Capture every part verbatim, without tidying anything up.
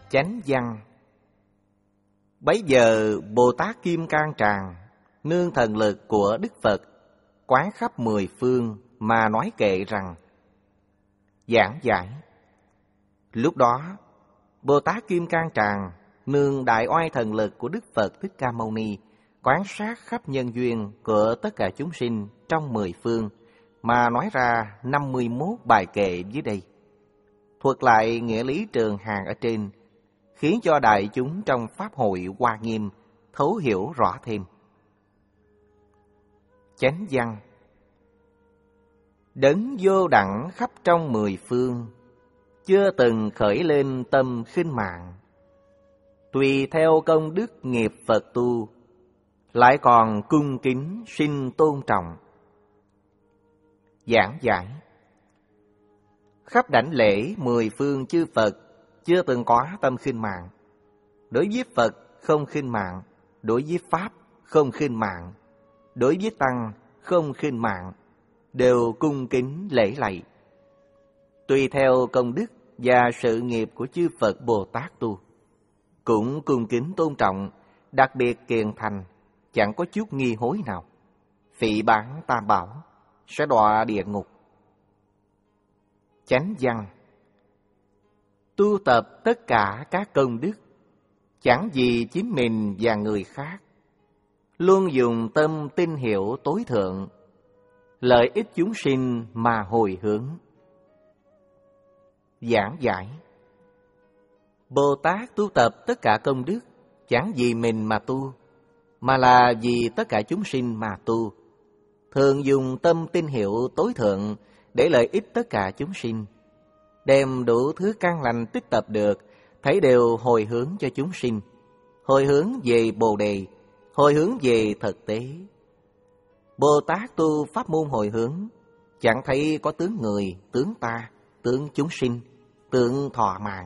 Chánh văn. Bấy giờ Bồ Tát Kim Cang Tràng nương thần lực của Đức Phật quán khắp mười phương mà nói kệ rằng: giảng giải. Lúc đó Bồ Tát Kim Cang Tràng nương đại oai thần lực của Đức Phật Thích Ca Mâu Ni quán sát khắp nhân duyên của tất cả chúng sinh trong mười phương mà nói ra năm mươi mốt bài kệ dưới đây, thuật lại nghĩa lý trường hàng ở trên, khiến cho đại chúng trong pháp hội Hoa Nghiêm thấu hiểu rõ thêm. Chánh văn. Đấng vô đẳng khắp trong mười phương, chưa từng khởi lên tâm khinh mạng. Tùy theo công đức nghiệp Phật tu, lại còn cung kính sinh tôn trọng. Giảng giải. Khắp đảnh lễ mười phương chư Phật chưa từng có tâm khinh mạng. Đối với Phật không khinh mạng, đối với Pháp không khinh mạng, đối với Tăng không khinh mạng, đều cung kính lễ lạy. Tùy theo công đức và sự nghiệp của chư Phật Bồ Tát tu, cũng cung kính tôn trọng, đặc biệt kiền thành, chẳng có chút nghi hối nào. Phỉ báng tam bảo, sẽ đọa địa ngục. Chánh văn. Tu tập tất cả các công đức, chẳng vì chính mình và người khác, luôn dùng tâm tin hiểu tối thượng, lợi ích chúng sinh mà hồi hướng. Giảng giải. Bồ Tát tu tập tất cả công đức, chẳng vì mình mà tu, mà là vì tất cả chúng sinh mà tu, thường dùng tâm tin hiểu tối thượng để lợi ích tất cả chúng sinh, đem đủ thứ căn lành tích tập được, thấy đều hồi hướng cho chúng sinh, hồi hướng về Bồ Đề, hồi hướng về thực tế. Bồ Tát tu pháp môn hồi hướng, chẳng thấy có tướng người, tướng ta, tướng chúng sinh, tướng thọ mạng.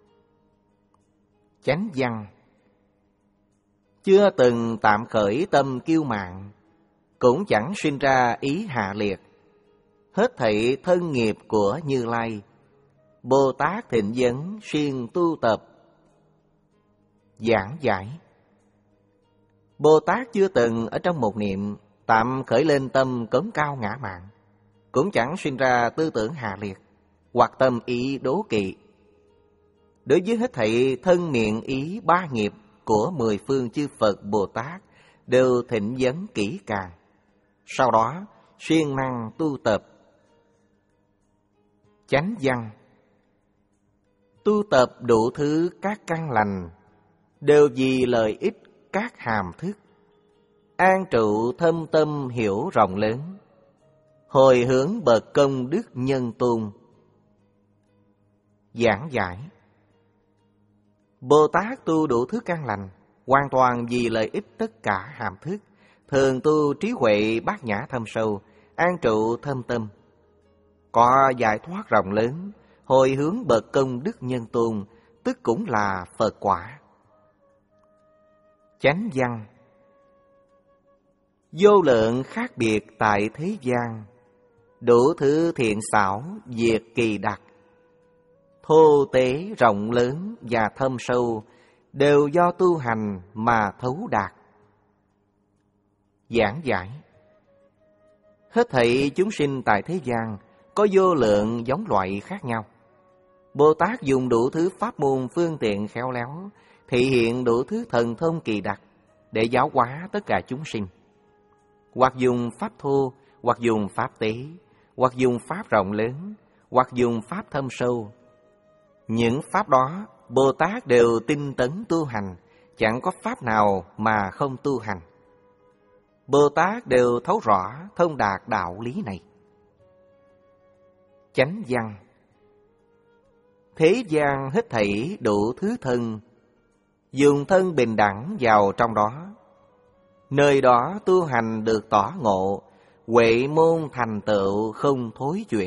Chánh văn. Chưa từng tạm khởi tâm kiêu mạn, cũng chẳng sinh ra ý hạ liệt. Hết thảy thân nghiệp của Như Lai, Bồ Tát thịnh vấn siêng tu tập. Giảng giải. Bồ Tát chưa từng ở trong một niệm tạm khởi lên tâm cống cao ngã mạn, cũng chẳng sinh ra tư tưởng hạ liệt hoặc tâm ý đố kỵ. Đối với hết thảy thân miệng ý ba nghiệp của mười phương chư Phật Bồ Tát đều thịnh vấn kỹ càng, sau đó siêng năng tu tập. Chánh văn. Tu tập đủ thứ các căn lành, đều vì lợi ích các hàm thức, an trụ thâm tâm hiểu rộng lớn, hồi hướng bậc công đức nhân tôn. Giảng giải. Bồ Tát tu đủ thứ căn lành, hoàn toàn vì lợi ích tất cả hàm thức, thường tu trí huệ bát nhã thâm sâu, an trụ thâm tâm, có giải thoát rộng lớn, hồi hướng bậc công đức nhân tôn, tức cũng là Phật quả. Chánh văn. Vô lượng khác biệt tại thế gian, đủ thứ thiện xảo việc kỳ đặc, thô tế rộng lớn và thâm sâu, đều do tu hành mà thấu đạt. Giảng giải. Hết thảy chúng sinh tại thế gian có vô lượng giống loại khác nhau. Bồ Tát dùng đủ thứ pháp môn phương tiện khéo léo, thị hiện đủ thứ thần thông kỳ đặc để giáo hóa tất cả chúng sinh. Hoặc dùng pháp thô, hoặc dùng pháp tế, hoặc dùng pháp rộng lớn, hoặc dùng pháp thâm sâu. Những pháp đó Bồ Tát đều tinh tấn tu hành, chẳng có pháp nào mà không tu hành. Bồ Tát đều thấu rõ thông đạt đạo lý này. Chánh văn. Thế gian hết thảy đủ thứ thân, dùng thân bình đẳng vào trong đó, nơi đó tu hành được tỏ ngộ, huệ môn thành tựu không thối chuyển.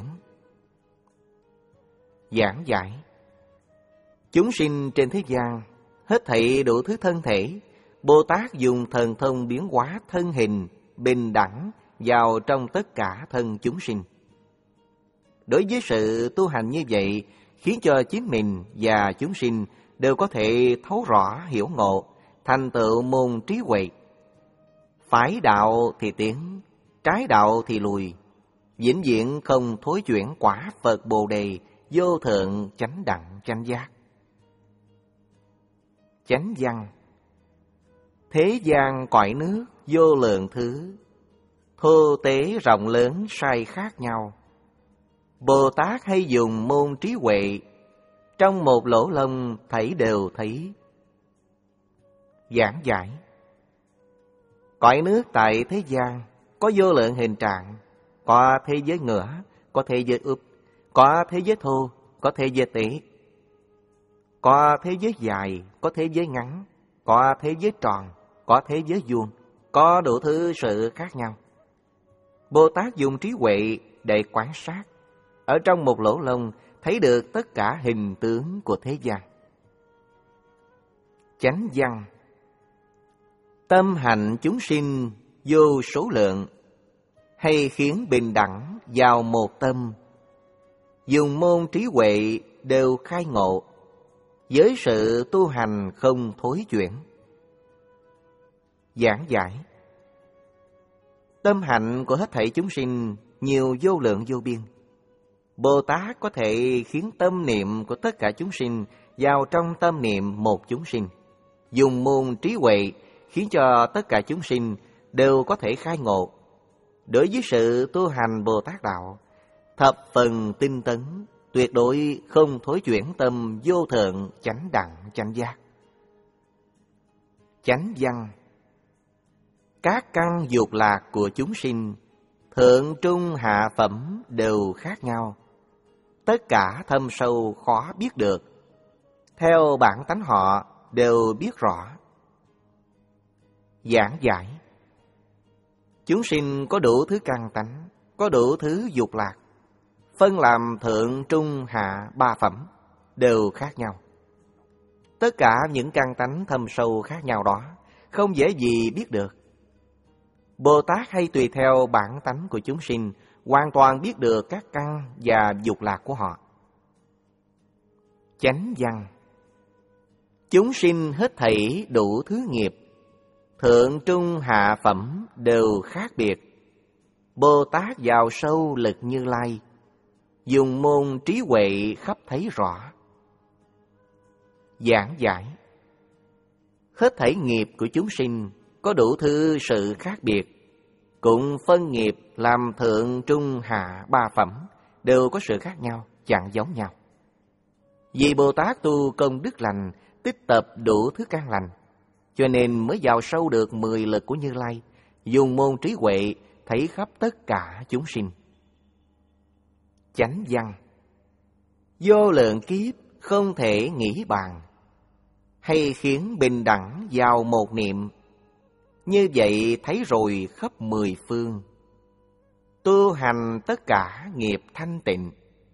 Giảng giải. Chúng sinh trên thế gian hết thảy đủ thứ thân thể, Bồ Tát dùng thần thông biến hóa thân hình bình đẳng vào trong tất cả thân chúng sinh. Đối với sự tu hành như vậy, khiến cho chính mình và chúng sinh đều có thể thấu rõ hiểu ngộ, thành tựu môn trí huệ. Phải đạo thì tiến, trái đạo thì lùi, vĩnh viễn không thối chuyển quả Phật Bồ Đề, vô thượng chánh đẳng chánh giác. Chánh văn: thế gian cõi nước vô lượng thứ, thô tế rộng lớn sai khác nhau. Bồ Tát hay dùng môn trí huệ, trong một lỗ lông thảy đều thấy. Giảng giải: cõi nước tại thế gian có vô lượng hình trạng, có thế giới ngửa, có thế giới úp, có thế giới thô, có thế giới tế, có thế giới dài, có thế giới ngắn, có thế giới tròn, có thế giới vuông, có đủ thứ sự khác nhau. Bồ Tát dùng trí huệ để quan sát, ở trong một lỗ lông thấy được tất cả hình tướng của thế gian. Chánh văn: tâm hạnh chúng sinh vô số lượng, hay khiến bình đẳng vào một tâm. Dùng môn trí huệ đều khai ngộ, với sự tu hành không thối chuyển. Giảng giải: tâm hạnh của hết thảy chúng sinh nhiều vô lượng vô biên. Bồ Tát có thể khiến tâm niệm của tất cả chúng sinh vào trong tâm niệm một chúng sinh. Dùng môn trí huệ khiến cho tất cả chúng sinh đều có thể khai ngộ. Đối với sự tu hành Bồ Tát đạo, thập phần tinh tấn, tuyệt đối không thối chuyển tâm vô thượng chánh đẳng chánh giác. Chánh văn: các căn dục lạc của chúng sinh, thượng trung hạ phẩm đều khác nhau. Tất cả thâm sâu khó biết được, theo bản tánh họ đều biết rõ. Giảng giải: chúng sinh có đủ thứ căn tánh, có đủ thứ dục lạc, phân làm thượng trung hạ ba phẩm, đều khác nhau. Tất cả những căn tánh thâm sâu khác nhau đó không dễ gì biết được. Bồ Tát hay tùy theo bản tánh của chúng sinh, hoàn toàn biết được các căn và dục lạc của họ. Chánh văn: chúng sinh hết thảy đủ thứ nghiệp, thượng trung hạ phẩm đều khác biệt. Bồ Tát vào sâu lực Như Lai, dùng môn trí huệ khắp thấy rõ. Giảng giải: hết thảy nghiệp của chúng sinh có đủ thứ sự khác biệt, cũng phân nghiệp làm thượng trung hạ ba phẩm, đều có sự khác nhau, chẳng giống nhau. Vì Bồ Tát tu công đức lành, tích tập đủ thứ căn lành, cho nên mới vào sâu được mười lực của Như Lai, dùng môn trí huệ thấy khắp tất cả chúng sinh. Chánh văn: vô lượng kiếp không thể nghĩ bàn, hay khiến bình đẳng vào một niệm. Như vậy thấy rồi khắp mười phương, tu hành tất cả nghiệp thanh tịnh.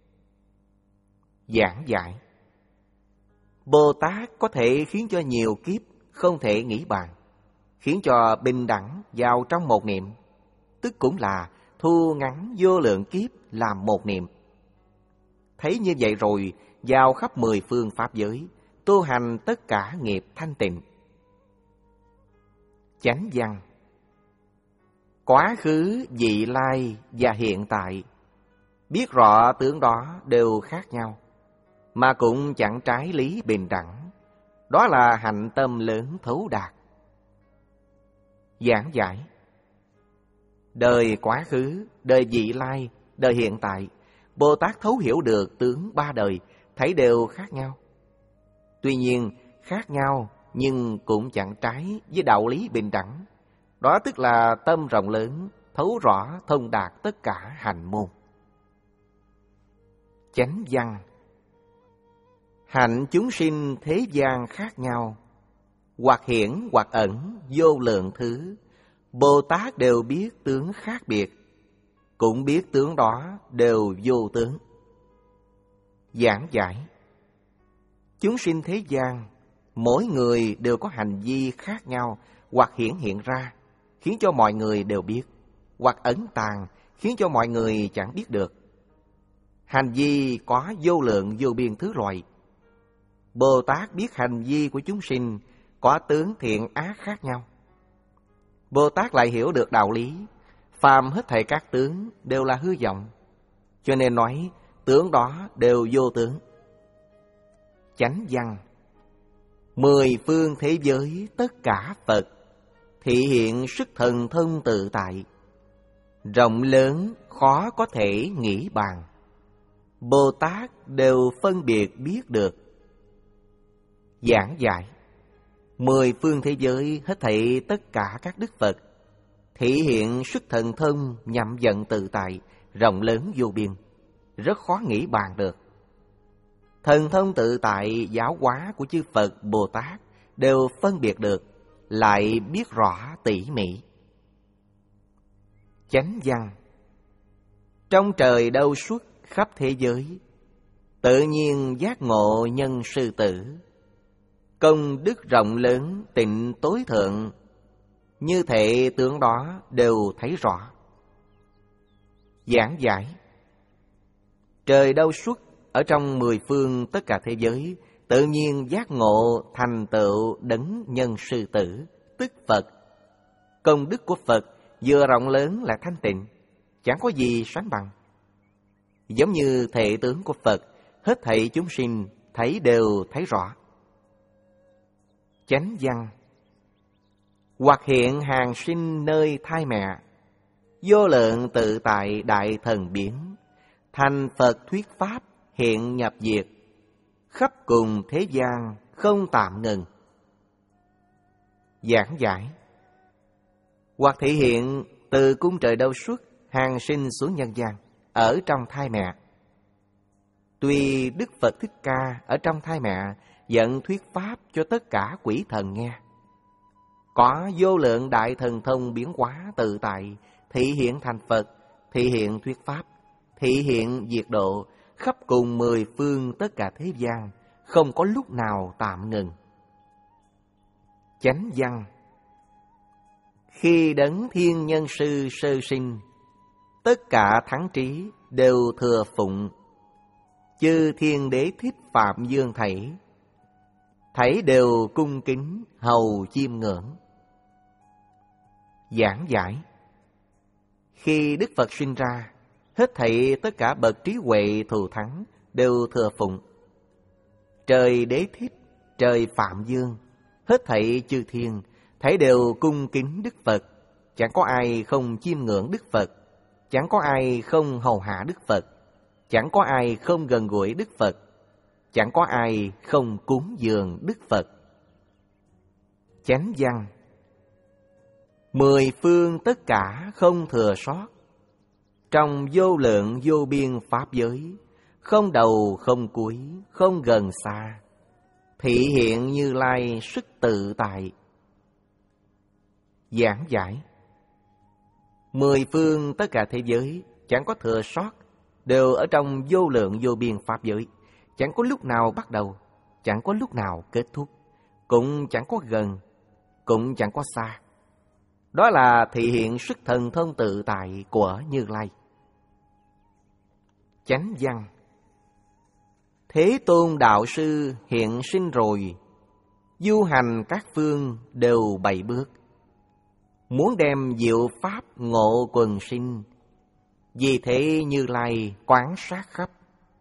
Giảng giải: Bồ Tát có thể khiến cho nhiều kiếp không thể nghĩ bàn, khiến cho bình đẳng vào trong một niệm, tức cũng là thu ngắn vô lượng kiếp làm một niệm. Thấy như vậy rồi, vào khắp mười phương pháp giới, tu hành tất cả nghiệp thanh tịnh. Chánh văn: quá khứ, vị lai và hiện tại, biết rõ tướng đó đều khác nhau, mà cũng chẳng trái lý bình đẳng. Đó là hạnh tâm lớn thấu đạt. Giảng giải: đời quá khứ, đời vị lai, đời hiện tại, Bồ Tát thấu hiểu được tướng ba đời, thấy đều khác nhau. Tuy nhiên, khác nhau nhưng cũng chẳng trái với đạo lý bình đẳng. Đó tức là tâm rộng lớn, thấu rõ thông đạt tất cả hành môn. Chánh văn: hạnh chúng sinh thế gian khác nhau, hoặc hiển hoặc ẩn vô lượng thứ, Bồ Tát đều biết tướng khác biệt, cũng biết tướng đó đều vô tướng. Giảng giải: chúng sinh thế gian, mỗi người đều có hành vi khác nhau, hoặc hiển hiện ra, khiến cho mọi người đều biết, hoặc ẩn tàng, khiến cho mọi người chẳng biết được. Hành vi có vô lượng vô biên thứ loại. Bồ Tát biết hành vi của chúng sinh có tướng thiện ác khác nhau. Bồ Tát lại hiểu được đạo lý, phàm hết thảy các tướng đều là hư vọng, cho nên nói tướng đó đều vô tướng. Chánh văn: mười phương thế giới tất cả Phật, thị hiện sức thần thông tự tại, rộng lớn khó có thể nghĩ bàn, Bồ Tát đều phân biệt biết được. Giảng giải: mười phương thế giới hết thảy tất cả các đức Phật, thị hiện sức thần thông nhậm vận tự tại, rộng lớn vô biên, rất khó nghĩ bàn được. Thần thông tự tại giáo hóa của chư Phật Bồ Tát đều phân biệt được, lại biết rõ tỉ mỉ. Chánh văn: trong trời đâu suốt khắp thế giới, tự nhiên giác ngộ nhân sư tử, công đức rộng lớn tịnh tối thượng, như thể tướng đó đều thấy rõ. Giảng giải: trời đâu suốt ở trong mười phương tất cả thế giới, tự nhiên giác ngộ thành tựu đấng nhân sư tử, tức Phật. Công đức của Phật vừa rộng lớn là thanh tịnh, chẳng có gì sánh bằng. Giống như thể tướng của Phật, hết thảy chúng sinh thấy đều thấy rõ. Chánh văn: hoặc hiện hàng sinh nơi thai mẹ, vô lượng tự tại đại thần biến, thành Phật thuyết pháp hiện nhập diệt, khắp cùng thế gian không tạm ngừng. Giảng giải: hoặc thể hiện từ cung trời đâu suốt hàng sinh xuống nhân gian ở trong thai mẹ. Tuy Đức Phật Thích Ca ở trong thai mẹ dẫn thuyết pháp cho tất cả quỷ thần nghe, có vô lượng đại thần thông biến hóa tự tại, thị hiện thành Phật, thị hiện thuyết pháp, thị hiện diệt độ, khắp cùng mười phương tất cả thế gian, không có lúc nào tạm ngừng. Chánh văn: khi đấng thiên nhân sư sơ sinh, tất cả thắng trí đều thừa phụng, chư thiên đế thích phạm dương thảy, thảy đều cung kính hầu chiêm ngưỡng. Giảng giải: khi Đức Phật sinh ra, hết thảy tất cả bậc trí huệ thù thắng đều thừa phụng. Trời đế thích, trời phạm dương, hết thảy chư thiên, thảy đều cung kính Đức Phật. Chẳng có ai không chiêm ngưỡng Đức Phật, chẳng có ai không hầu hạ Đức Phật, chẳng có ai không gần gũi Đức Phật, chẳng có ai không cúng dường Đức Phật. Chánh văn: mười phương tất cả không thừa sót, trong vô lượng vô biên pháp giới, không đầu không cuối, không gần xa, thị hiện Như Lai sức tự tại. Giảng giải: mười phương tất cả thế giới chẳng có thừa sót, đều ở trong vô lượng vô biên pháp giới, chẳng có lúc nào bắt đầu, chẳng có lúc nào kết thúc, cũng chẳng có gần, cũng chẳng có xa. Đó là thị hiện sức thần thông tự tại của Như Lai. Chánh văn: Thế Tôn đạo sư hiện sinh rồi, du hành các phương đều bảy bước, muốn đem diệu pháp ngộ quần sinh, vì thế Như Lai quán sát khắp.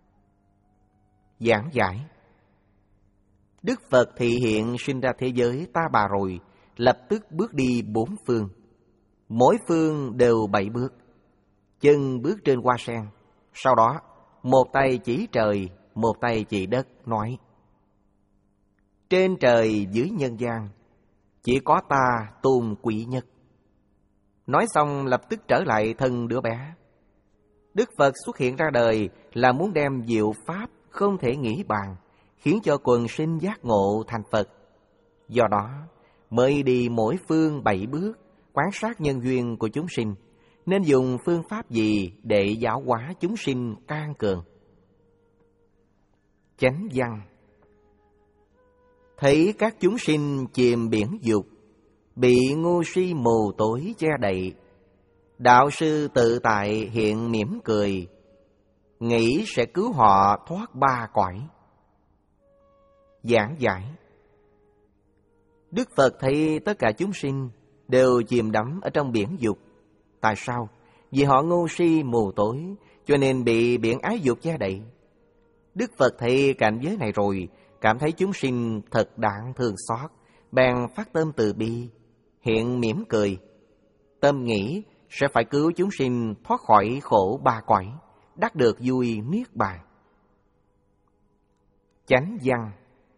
Giảng giải: Đức Phật thị hiện sinh ra thế giới ta bà rồi, lập tức bước đi bốn phương, mỗi phương đều bảy bước, chân bước trên hoa sen. Sau đó một tay chỉ trời, một tay chỉ đất, nói: trên trời dưới nhân gian, chỉ có ta tôn quý nhất. Nói xong lập tức trở lại thân đứa bé. Đức Phật xuất hiện ra đời là muốn đem diệu pháp không thể nghĩ bàn, khiến cho quần sinh giác ngộ thành Phật. Do đó mới đi mỗi phương bảy bước, quan sát nhân duyên của chúng sinh, nên dùng phương pháp gì để giáo hóa chúng sinh can cường. Chánh văn: thấy các chúng sinh chìm biển dục, bị ngu si mù tối che đậy, đạo sư tự tại hiện mỉm cười, nghĩ sẽ cứu họ thoát ba cõi. Giảng giải. Đức Phật thấy tất cả chúng sinh đều chìm đắm ở trong biển dục. Tại sao? Vì họ ngu si mù tối, cho nên bị biển ái dục che đậy. Đức Phật thấy cảnh giới này rồi, cảm thấy chúng sinh thật đáng thương xót, bèn phát tâm từ bi, hiện mỉm cười. Tâm nghĩ sẽ phải cứu chúng sinh thoát khỏi khổ ba cõi, đắc được vui niết bàn. Chánh văn.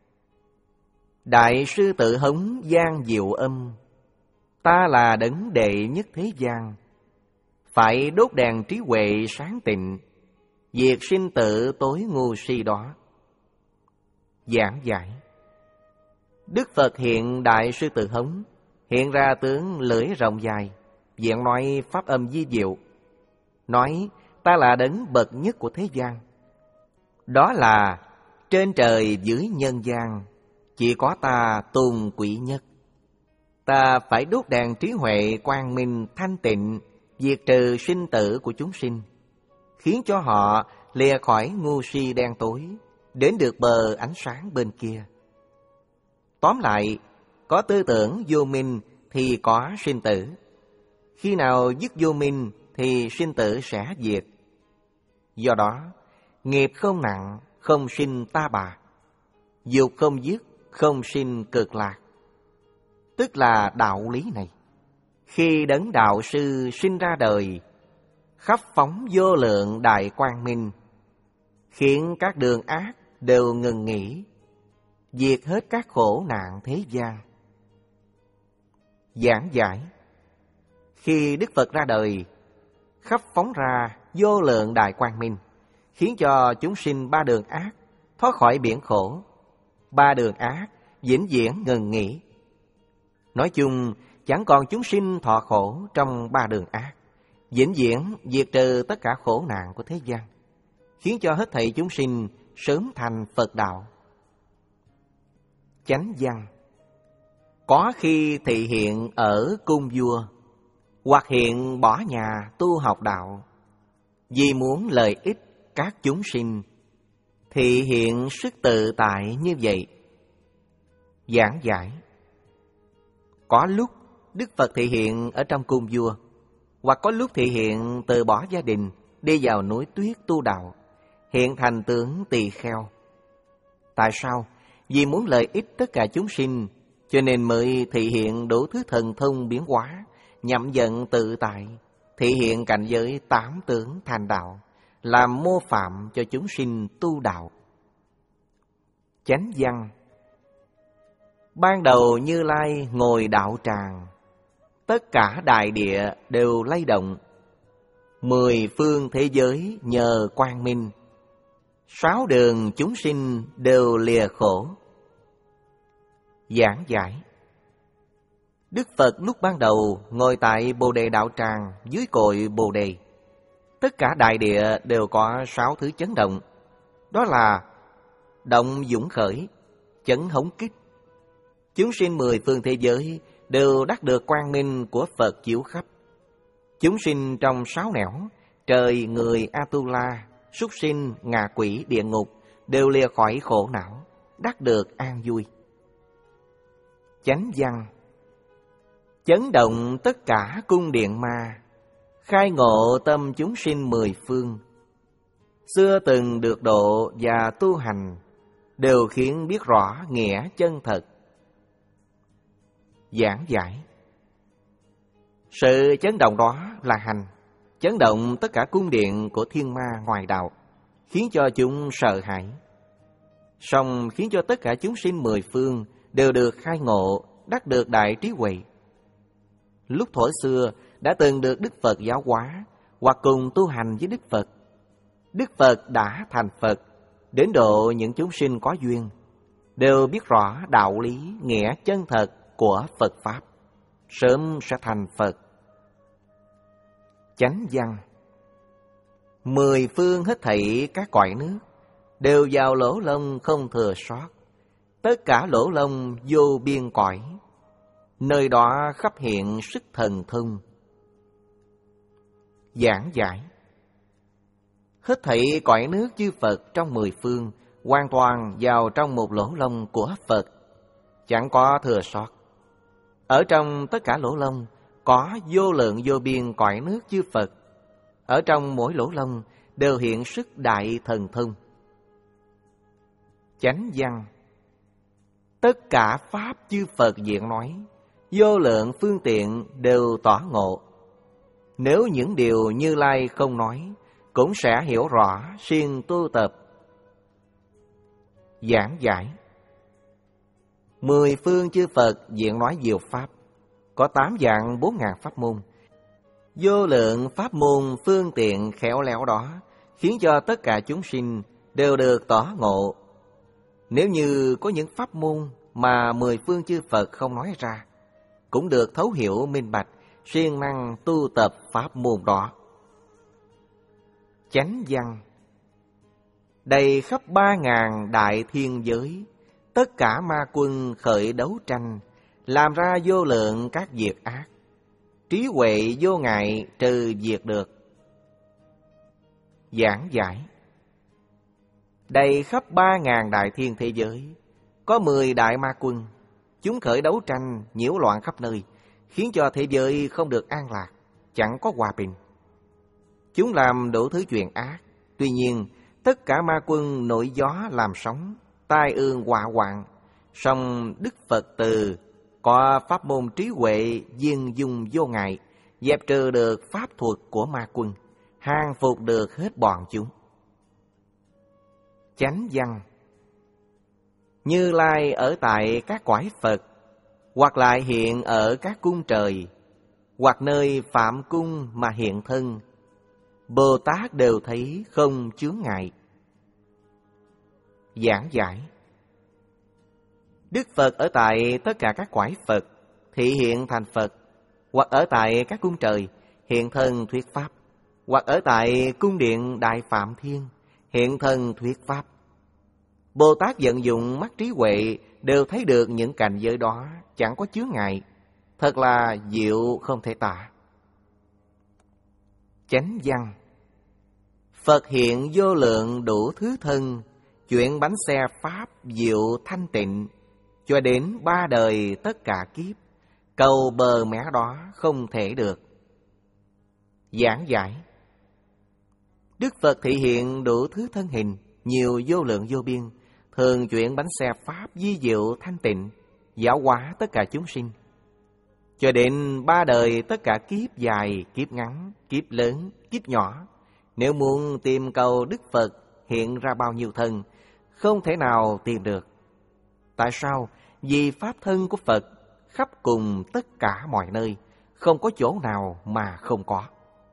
Đại sư Tự Hống gian diệu âm, ta là đấng đệ nhất thế gian. Phải đốt đèn trí huệ sáng tịnh, diệt sinh tử tối ngu si đó. Giảng giải. Đức Phật hiện Đại sư Tự Hống, hiện ra tướng lưỡi rộng dài, diện nói pháp âm di diệu, nói ta là đấng bậc nhất của thế gian. Đó là trên trời dưới nhân gian, chỉ có ta tôn quý nhất. Ta phải đốt đèn trí huệ quang minh thanh tịnh, diệt trừ sinh tử của chúng sinh, khiến cho họ lìa khỏi ngu si đen tối, đến được bờ ánh sáng bên kia. Tóm lại, có tư tưởng vô minh thì có sinh tử. Khi nào dứt vô minh thì sinh tử sẽ diệt. Do đó, nghiệp không nặng, không sinh ta bà. Dục không dứt, không sinh cực lạc. Tức là đạo lý này. Khi đấng đạo sư sinh ra đời, khắp phóng vô lượng đại quang minh, khiến các đường ác đều ngừng nghỉ, diệt hết các khổ nạn thế gian. Giảng giải. Khi Đức Phật ra đời, khắp phóng ra vô lượng đại quang minh, khiến cho chúng sinh ba đường ác thoát khỏi biển khổ. Ba đường ác vĩnh viễn ngừng nghỉ. Nói chung, chẳng còn chúng sinh thọ khổ trong ba đường ác, vĩnh viễn diệt trừ tất cả khổ nạn của thế gian, khiến cho hết thảy chúng sinh sớm thành Phật đạo. Chánh văn. Có khi thị hiện ở cung vua, hoặc hiện bỏ nhà tu học đạo, vì muốn lợi ích các chúng sinh, thị hiện sức tự tại như vậy. Giảng giải. Có lúc Đức Phật thị hiện ở trong cung vua, hoặc có lúc thị hiện từ bỏ gia đình, đi vào núi tuyết tu đạo, hiện thành tướng tỳ kheo. Tại sao? Vì muốn lợi ích tất cả chúng sinh, cho nên mới thị hiện đủ thứ thần thông biến hóa, nhậm vận tự tại, thị hiện cảnh giới tám tướng thành đạo, làm mô phạm cho chúng sinh tu đạo. Chánh văn. Ban đầu Như Lai ngồi đạo tràng, tất cả đại địa đều lay động, mười phương thế giới nhờ quang minh, sáu đường chúng sinh đều lìa khổ. Giảng giải. Đức Phật lúc ban đầu ngồi tại Bồ Đề đạo tràng dưới cội Bồ Đề, tất cả đại địa đều có sáu thứ chấn động. Đó là động dũng khởi, chấn hống kích. Chúng sinh mười phương thế giới đều đắc được quang minh của Phật chiếu khắp. Chúng sinh trong sáu nẻo, trời, người, Atula, súc sinh, ngạ quỷ, địa ngục đều lìa khỏi khổ não, đắc được an vui. Chánh văn. Chấn động tất cả cung điện ma, khai ngộ tâm chúng sinh mười phương. Xưa từng được độ và tu hành, đều khiến biết rõ nghĩa chân thật. Giảng giải. Sự chấn động đó là hành, chấn động tất cả cung điện của thiên ma ngoài đạo, khiến cho chúng sợ hãi. Song khiến cho tất cả chúng sinh mười phương đều được khai ngộ, đắc được đại trí huệ. Lúc thuở xưa đã từng được Đức Phật giáo hóa, hoặc cùng tu hành với Đức Phật. Đức Phật đã thành Phật, đến độ những chúng sinh có duyên, đều biết rõ đạo lý, nghĩa chân thật của Phật Pháp, sớm sẽ thành Phật. Chánh văn. Mười phương hết thảy các cõi nước đều vào lỗ lông không thừa sót, tất cả lỗ lông vô biên cõi, nơi đó khắp hiện sức thần thông. Giảng giải. Hết thảy cõi nước chư Phật trong mười phương hoàn toàn vào trong một lỗ lông của Phật, chẳng có thừa sót. Ở trong tất cả lỗ lông có vô lượng vô biên cõi nước chư Phật. Ở trong mỗi lỗ lông đều hiện sức đại thần thông. Chánh văn: tất cả pháp chư Phật diện nói, vô lượng phương tiện đều tỏ ngộ. Nếu những điều Như Lai không nói, cũng sẽ hiểu rõ siêng tu tập. Giảng giải: mười phương chư Phật diện nói diệu pháp, có tám vạn bốn ngàn pháp môn. Vô lượng pháp môn phương tiện khéo léo đó khiến cho tất cả chúng sinh đều được tỏ ngộ. Nếu như có những pháp môn mà mười phương chư Phật không nói ra, cũng được thấu hiểu minh bạch, siêng năng tu tập pháp môn đó. Chánh văn: đầy khắp ba ngàn đại thiên giới, tất cả ma quân khởi đấu tranh, làm ra vô lượng các việc ác. Trí huệ vô ngại trừ diệt được. Giảng giải: đầy khắp ba ngàn đại thiên thế giới, có mười đại ma quân, chúng khởi đấu tranh, nhiễu loạn khắp nơi, khiến cho thế giới không được an lạc, chẳng có hòa bình. Chúng làm đủ thứ chuyện ác, tuy nhiên tất cả ma quân nổi gió làm sóng, tai ương họa hoạn. Song Đức Phật từ có pháp môn trí huệ viên dung vô ngại, dẹp trừ được pháp thuật của ma quân, hàng phục được hết bọn chúng. Chánh văn: Như Lai ở tại các cõi Phật, hoặc lại hiện ở các cung trời, hoặc nơi phạm cung mà hiện thân, Bồ Tát đều thấy không chướng ngại. Giảng giải: Đức Phật ở tại tất cả các cõi Phật, thị hiện thành Phật, hoặc ở tại các cung trời, hiện thân thuyết pháp, hoặc ở tại cung điện Đại Phạm Thiên, hiện thân thuyết pháp. Bồ Tát vận dụng mắt trí huệ đều thấy được những cảnh giới đó, chẳng có chướng ngại, thật là diệu không thể tả. Chánh văn: Phật hiện vô lượng đủ thứ thân, chuyển bánh xe pháp diệu thanh tịnh, cho đến ba đời tất cả kiếp, cầu bờ mé đó không thể được. Giảng giải: Đức Phật thị hiện đủ thứ thân hình, nhiều vô lượng vô biên, thường chuyển bánh xe pháp di diệu thanh tịnh, giáo hóa tất cả chúng sinh, cho đến ba đời tất cả kiếp dài, kiếp ngắn, kiếp lớn, kiếp nhỏ. Nếu muốn tìm cầu Đức Phật hiện ra bao nhiêu thân, không thể nào tìm được. Tại sao? Vì pháp thân của Phật khắp cùng tất cả mọi nơi, không có chỗ nào mà không có.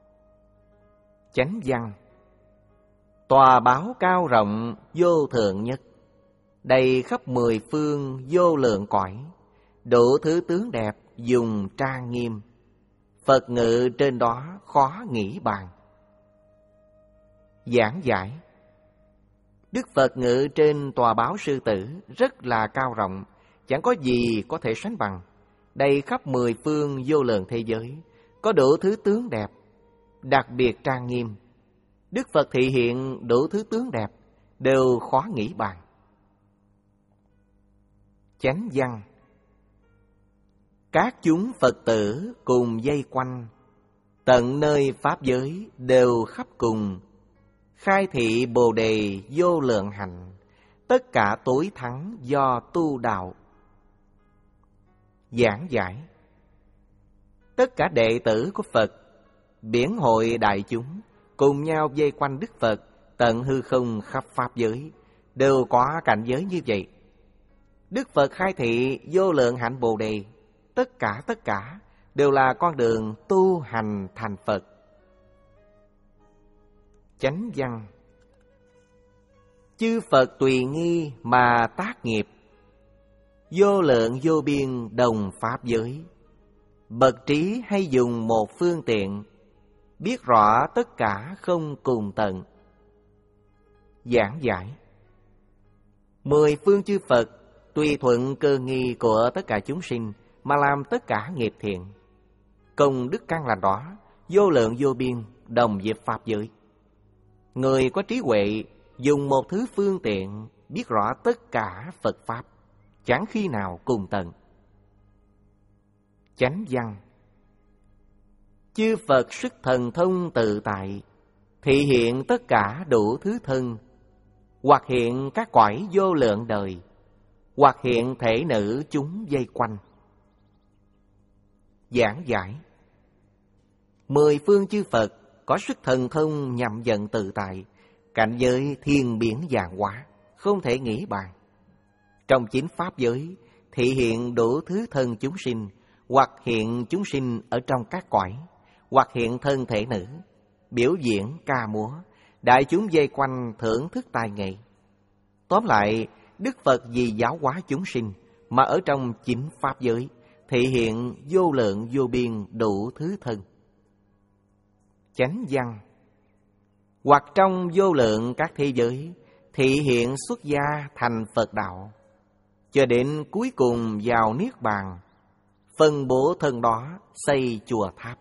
Chánh văn: Tòa báo cao rộng vô thượng nhất, đầy khắp mười phương vô lượng cõi, đủ thứ tướng đẹp dùng trang nghiêm, Phật ngự trên đó khó nghĩ bàn. Giảng giải: Đức Phật ngự trên tòa báo sư tử rất là cao rộng, chẳng có gì có thể sánh bằng, đầy khắp mười phương vô lượng thế giới, có đủ thứ tướng đẹp, đặc biệt trang nghiêm. Đức Phật thị hiện đủ thứ tướng đẹp, đều khó nghĩ bàn. Chánh văn: Các chúng Phật tử cùng vây quanh, tận nơi pháp giới đều khắp cùng, khai thị Bồ Đề vô lượng hạnh, tất cả tối thắng do tu đạo. Giảng giải: Tất cả đệ tử của Phật, biển hội đại chúng, cùng nhau vây quanh Đức Phật, tận hư không khắp pháp giới, đều có cảnh giới như vậy. Đức Phật khai thị vô lượng hạnh Bồ Đề, tất cả tất cả đều là con đường tu hành thành Phật. Chánh văn: Chư Phật tùy nghi mà tác nghiệp, vô lượng vô biên đồng pháp giới, bậc trí hay dùng một phương tiện, biết rõ tất cả không cùng tận. Giảng giải: Mười phương chư Phật tùy thuận cơ nghi của tất cả chúng sinh mà làm tất cả nghiệp thiện, công đức căn lành đó vô lượng vô biên, đồng với pháp giới. Người có trí huệ dùng một thứ phương tiện biết rõ tất cả Phật Pháp, chẳng khi nào cùng tận. Chánh văn. Chư Phật sức thần thông tự tại, thị hiện tất cả đủ thứ thân, hoặc hiện các cõi vô lượng đời, hoặc hiện thể nữ chúng vây quanh. Giảng giải. Mười phương chư Phật có sức thần thông nhậm vận tự tại, cảnh giới thiên biến vạn hóa, không thể nghĩ bàn. Trong chính pháp giới, thị hiện đủ thứ thân chúng sinh, hoặc hiện chúng sinh ở trong các cõi, hoặc hiện thân thể nữ, biểu diễn ca múa, đại chúng vây quanh thưởng thức tài nghệ. Tóm lại, Đức Phật vì giáo hóa chúng sinh mà ở trong chính pháp giới thị hiện vô lượng vô biên đủ thứ thân. Chánh văn. Hoặc trong vô lượng các thế giới thị hiện xuất gia thành Phật đạo, cho đến cuối cùng vào niết bàn, phân bố thân đó xây chùa tháp.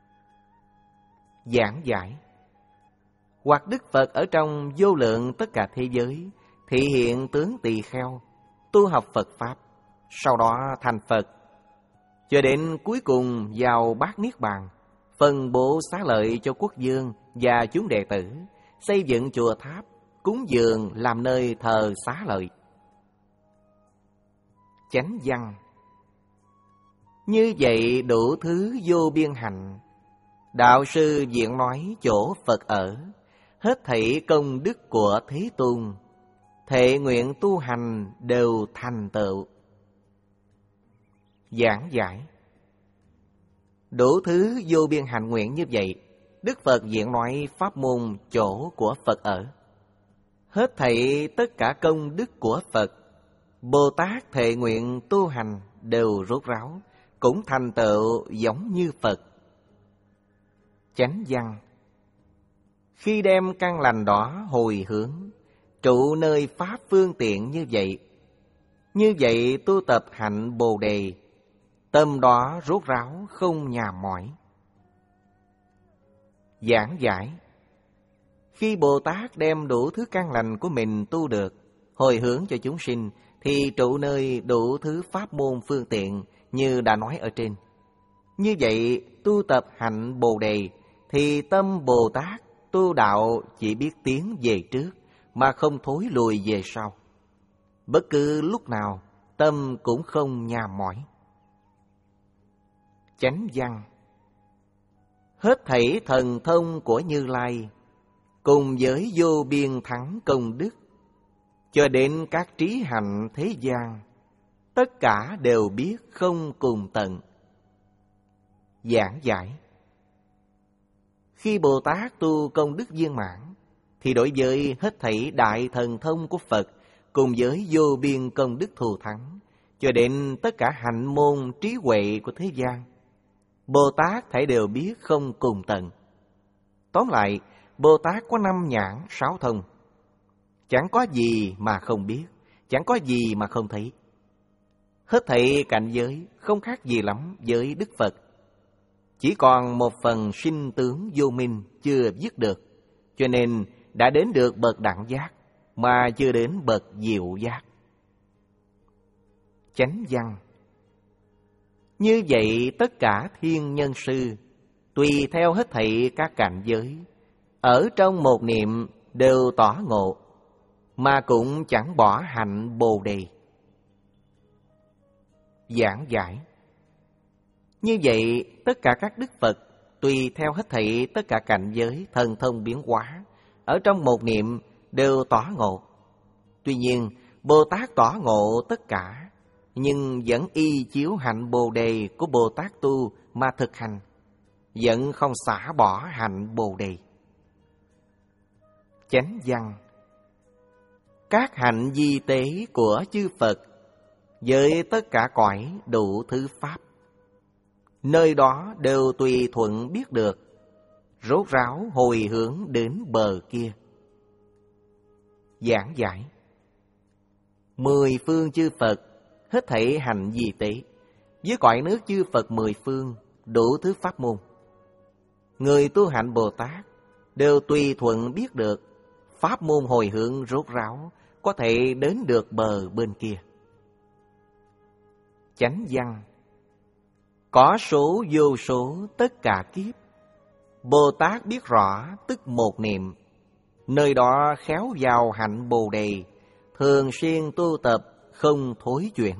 Giảng giải. Hoặc Đức Phật ở trong vô lượng tất cả thế giới thị hiện tướng tỳ kheo, tu học Phật Pháp, sau đó thành Phật, cho đến cuối cùng vào bát niết bàn, phân bố xá lợi cho quốc vương và chúng đệ tử, xây dựng chùa tháp, cúng dường làm nơi thờ xá lợi. Chánh văn. Như vậy đủ thứ vô biên hạnh, đạo sư diễn nói chỗ Phật ở, hết thảy công đức của Thế Tôn, thệ nguyện tu hành đều thành tựu. Giảng giải. Đủ thứ vô biên hạnh nguyện như vậy, Đức Phật diễn nói pháp môn chỗ của Phật ở. Hết thảy tất cả công đức của Phật, Bồ Tát thệ nguyện tu hành đều rốt ráo, cũng thành tựu giống như Phật. Chánh văn. Khi đem căn lành đó hồi hướng, trụ nơi pháp phương tiện như vậy, như vậy tu tập hạnh Bồ Đề, tâm đó rốt ráo không nhàm mỏi. Giảng giải. Khi Bồ Tát đem đủ thứ căn lành của mình tu được, hồi hướng cho chúng sinh, thì trụ nơi đủ thứ pháp môn phương tiện như đã nói ở trên. Như vậy tu tập hạnh Bồ Đề, thì tâm Bồ Tát tu đạo chỉ biết tiến về trước mà không thối lùi về sau. Bất cứ lúc nào tâm cũng không nhàm mỏi. Chánh văn. Hết thảy thần thông của Như Lai, cùng với vô biên thắng công đức, cho đến các trí hạnh thế gian, tất cả đều biết không cùng tận. Giảng giải. Khi Bồ Tát tu công đức viên mãn, thì đối với hết thảy đại thần thông của Phật, cùng với vô biên công đức thù thắng, cho đến tất cả hạnh môn trí huệ của thế gian, Bồ Tát thảy đều biết không cùng tận. Tóm lại, Bồ Tát có năm nhãn sáu thông, chẳng có gì mà không biết, chẳng có gì mà không thấy. Hết thảy cảnh giới không khác gì lắm với Đức Phật, chỉ còn một phần sinh tướng vô minh chưa dứt được, cho nên đã đến được bậc đẳng giác mà chưa đến bậc diệu giác. Chánh văn. Như vậy tất cả thiên nhân sư, tùy theo hết thảy các cảnh giới, ở trong một niệm đều tỏ ngộ, mà cũng chẳng bỏ hạnh Bồ Đề. Giảng giải. Như vậy tất cả các Đức Phật, tùy theo hết thảy tất cả cảnh giới thần thông biến hóa, ở trong một niệm đều tỏ ngộ. Tuy nhiên Bồ Tát tỏ ngộ tất cả, nhưng vẫn y chiếu hạnh Bồ Đề của Bồ Tát tu mà thực hành, vẫn không xả bỏ hạnh Bồ Đề. Chánh văn. Các hạnh di tế của chư Phật, với tất cả cõi đủ thứ pháp, nơi đó đều tùy thuận biết được, rốt ráo hồi hướng đến bờ kia. Giảng giải. Mười phương chư Phật, hết thảy hành di tế, với cõi nước chư Phật mười phương, đủ thứ pháp môn. Người tu hạnh Bồ Tát đều tùy thuận biết được, pháp môn hồi hướng rốt ráo, có thể đến được bờ bên kia. Chánh văn: có số vô số tất cả kiếp, Bồ Tát biết rõ tức một niệm, nơi đó khéo vào hạnh Bồ Đề, thường xuyên tu tập không thối chuyển.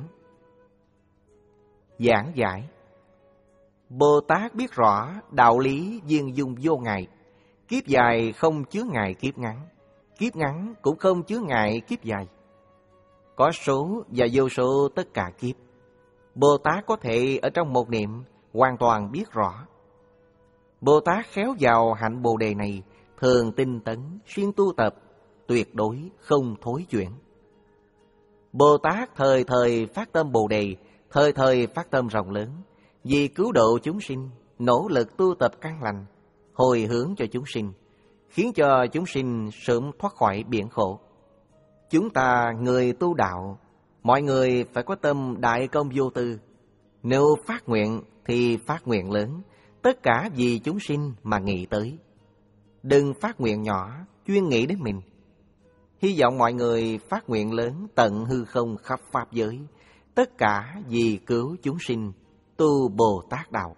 Giảng giải: Bồ Tát biết rõ đạo lý viên dung vô ngại, kiếp dài không chứa ngại kiếp ngắn, kiếp ngắn cũng không chứa ngại kiếp dài. Có số và vô số tất cả kiếp, Bồ Tát có thể ở trong một niệm hoàn toàn biết rõ. Bồ Tát khéo vào hạnh Bồ Đề này, thường tinh tấn, xuyên tu tập, tuyệt đối không thối chuyển. Bồ Tát thời thời phát tâm Bồ Đề, thời thời phát tâm rộng lớn, vì cứu độ chúng sinh, nỗ lực tu tập căn lành, hồi hướng cho chúng sinh, khiến cho chúng sinh sớm thoát khỏi biển khổ. Chúng ta người tu đạo, mọi người phải có tâm đại công vô tư. Nếu phát nguyện thì phát nguyện lớn, tất cả vì chúng sinh mà nghĩ tới. Đừng phát nguyện nhỏ, chuyên nghĩ đến mình. Hy vọng mọi người phát nguyện lớn tận hư không khắp pháp giới, tất cả vì cứu chúng sinh, tu Bồ Tát đạo.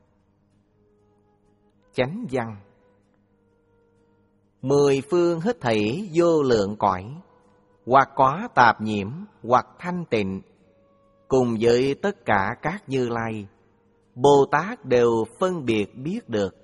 Chánh văn: mười phương hết thảy vô lượng cõi, hoặc có tạp nhiễm, hoặc thanh tịnh, cùng với tất cả các Như Lai, Bồ Tát đều phân biệt biết được.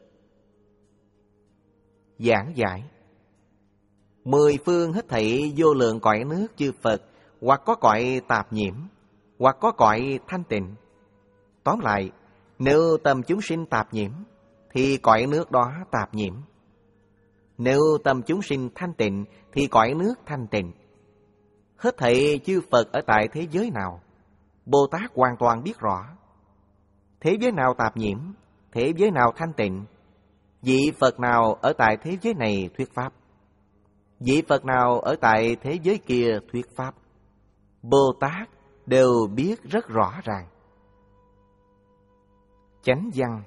Giảng giải: mười phương hết thảy vô lượng cõi nước chư Phật, hoặc có cõi tạp nhiễm, hoặc có cõi thanh tịnh. Tóm lại, nếu tâm chúng sinh tạp nhiễm, thì cõi nước đó tạp nhiễm. Nếu tâm chúng sinh thanh tịnh, thì cõi nước thanh tịnh. Hết thảy chư Phật ở tại thế giới nào, Bồ Tát hoàn toàn biết rõ. Thế giới nào tạp nhiễm, thế giới nào thanh tịnh, vị Phật nào ở tại thế giới này thuyết pháp, vị Phật nào ở tại thế giới kia thuyết pháp, Bồ Tát đều biết rất rõ ràng. Chánh văn: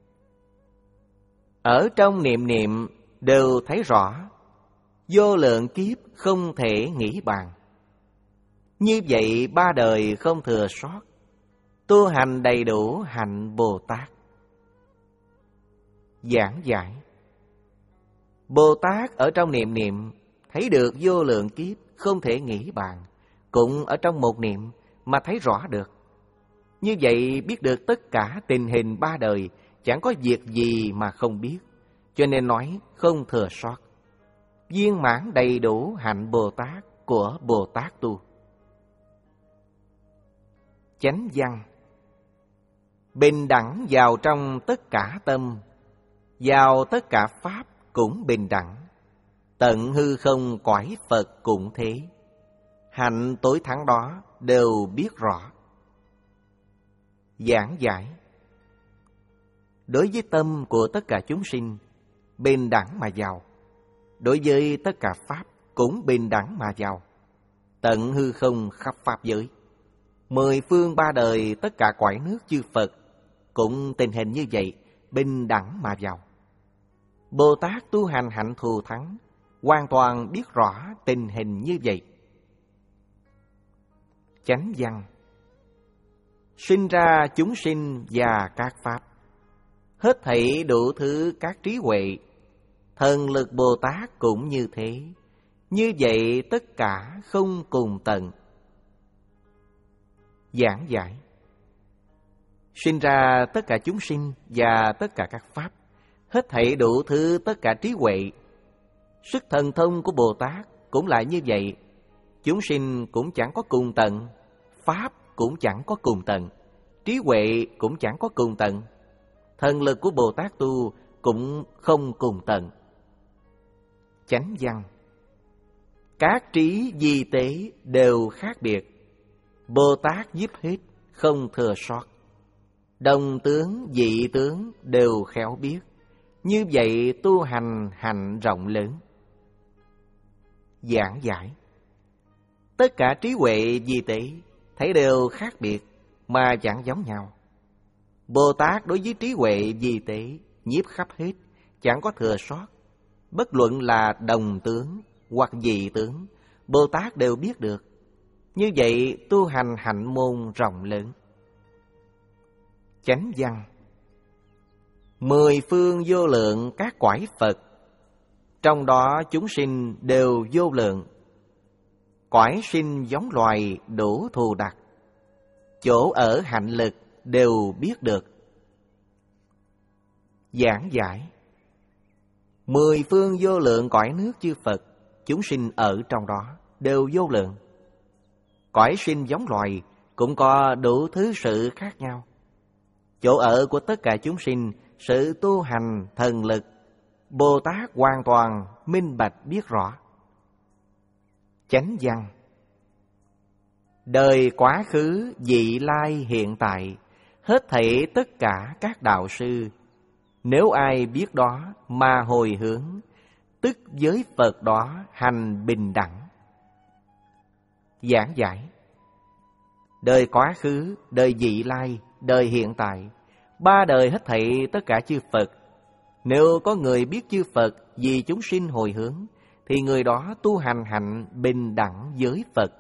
ở trong niệm niệm đều thấy rõ, vô lượng kiếp không thể nghĩ bàn. Như vậy ba đời không thừa sót, tu hành đầy đủ hạnh Bồ Tát. Giảng giải: Bồ Tát ở trong niệm niệm thấy được vô lượng kiếp không thể nghĩ bàn, cũng ở trong một niệm mà thấy rõ được. Như vậy biết được tất cả tình hình ba đời, chẳng có việc gì mà không biết, cho nên nói không thừa sót. Viên mãn đầy đủ hạnh Bồ Tát của Bồ Tát tu. Chánh văn: bình đẳng vào trong tất cả tâm, vào tất cả pháp cũng bình đẳng. Tận hư không cõi Phật cũng thế, hạnh tối thắng đó đều biết rõ. Giảng giải: đối với tâm của tất cả chúng sinh, bình đẳng mà vào. Đối với tất cả pháp cũng bình đẳng mà vào. Tận hư không khắp pháp giới, mười phương ba đời tất cả cõi nước chư Phật cũng tình hình như vậy, bình đẳng mà vào. Bồ Tát tu hành hạnh thù thắng, hoàn toàn biết rõ tình hình như vậy. Chánh văn: sinh ra chúng sinh và các pháp, hết thảy đủ thứ các trí huệ, thần lực Bồ Tát cũng như thế. Như vậy tất cả không cùng tận. Giảng giải: sinh ra tất cả chúng sinh và tất cả các pháp, hết thảy đủ thứ tất cả trí huệ. Sức thần thông của Bồ Tát cũng lại như vậy. Chúng sinh cũng chẳng có cùng tận, pháp cũng chẳng có cùng tận, trí huệ cũng chẳng có cùng tận. Thần lực của Bồ Tát tu cũng không cùng tận. Chánh văn: các trí vi tế đều khác biệt, Bồ Tát nhiếp hết không thừa sót. Đồng tướng dị tướng đều khéo biết, như vậy tu hành hạnh rộng lớn. Giảng giải: tất cả trí huệ vi tế thấy đều khác biệt mà chẳng giống nhau. Bồ Tát đối với trí huệ vi tế nhiếp khắp hết, chẳng có thừa sót. Bất luận là đồng tướng hoặc dị tướng, Bồ Tát đều biết được. Như vậy tu hành hạnh môn rộng lớn. Chánh văn. Mười phương vô lượng các quải Phật, trong đó chúng sinh đều vô lượng. Quải sinh giống loài đủ thù đặc, chỗ ở hạnh lực đều biết được. Giảng giải. Mười phương vô lượng cõi nước chư Phật, chúng sinh ở trong đó đều vô lượng. Cõi sinh giống loài cũng có đủ thứ sự khác nhau. Chỗ ở của tất cả chúng sinh, sự tu hành, thần lực, Bồ Tát hoàn toàn minh bạch biết rõ. Chánh văn. Đời quá khứ, vị lai, hiện tại, hết thảy tất cả các đạo sư, nếu ai biết đó mà hồi hướng, tức với Phật đó hành bình đẳng. Giảng giải. Đời quá khứ, đời vị lai, đời hiện tại, ba đời hết thảy tất cả chư Phật, nếu có người biết chư Phật vì chúng sinh hồi hướng, thì người đó tu hành hạnh bình đẳng với Phật.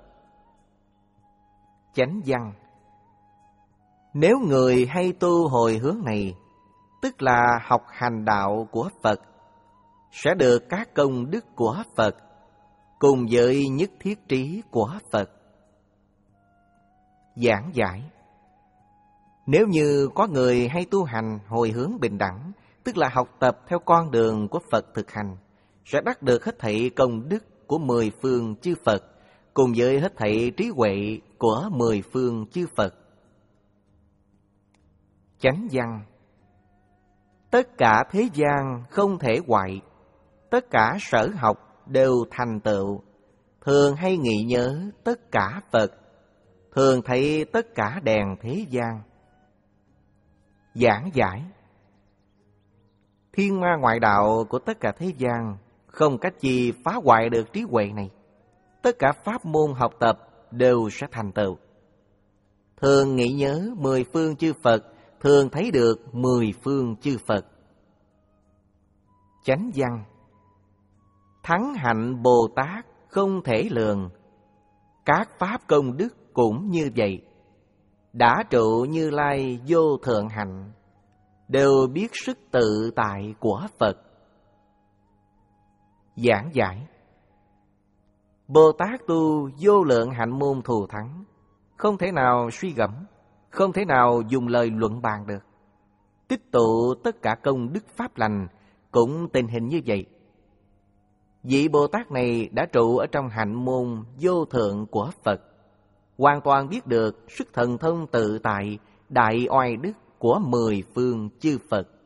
Chánh văn. Nếu người hay tu hồi hướng này, tức là học hành đạo của Phật, sẽ được các công đức của Phật, cùng với nhất thiết trí của Phật. Giảng giải. Nếu như có người hay tu hành hồi hướng bình đẳng, tức là học tập theo con đường của Phật thực hành, sẽ đắc được hết thảy công đức của mười phương chư Phật, cùng với hết thảy trí huệ của mười phương chư Phật. Chánh văn. Tất cả thế gian không thể hoại, tất cả sở học đều thành tựu, thường hay nghĩ nhớ tất cả Phật, thường thấy tất cả đèn thế gian. Giảng giải. Thiên ma ngoại đạo của tất cả thế gian không cách gì phá hoại được trí huệ này. Tất cả pháp môn học tập đều sẽ thành tựu. Thường nghĩ nhớ mười phương chư Phật, thường thấy được mười phương chư Phật. Chánh văn. Thắng hạnh Bồ Tát không thể lường, các pháp công đức cũng như vậy. Đã trụ Như Lai vô thượng hạnh, đều biết sức tự tại của Phật. Giảng giải. Bồ Tát tu vô lượng hạnh môn thù thắng, không thể nào suy gẫm, không thể nào dùng lời luận bàn được. Tích tụ tất cả công đức pháp lành cũng tình hình như vậy. Vị Bồ Tát này đã trụ ở trong hạnh môn vô thượng của Phật, hoàn toàn biết được sức thần thông tự tại, đại oai đức của mười phương chư Phật.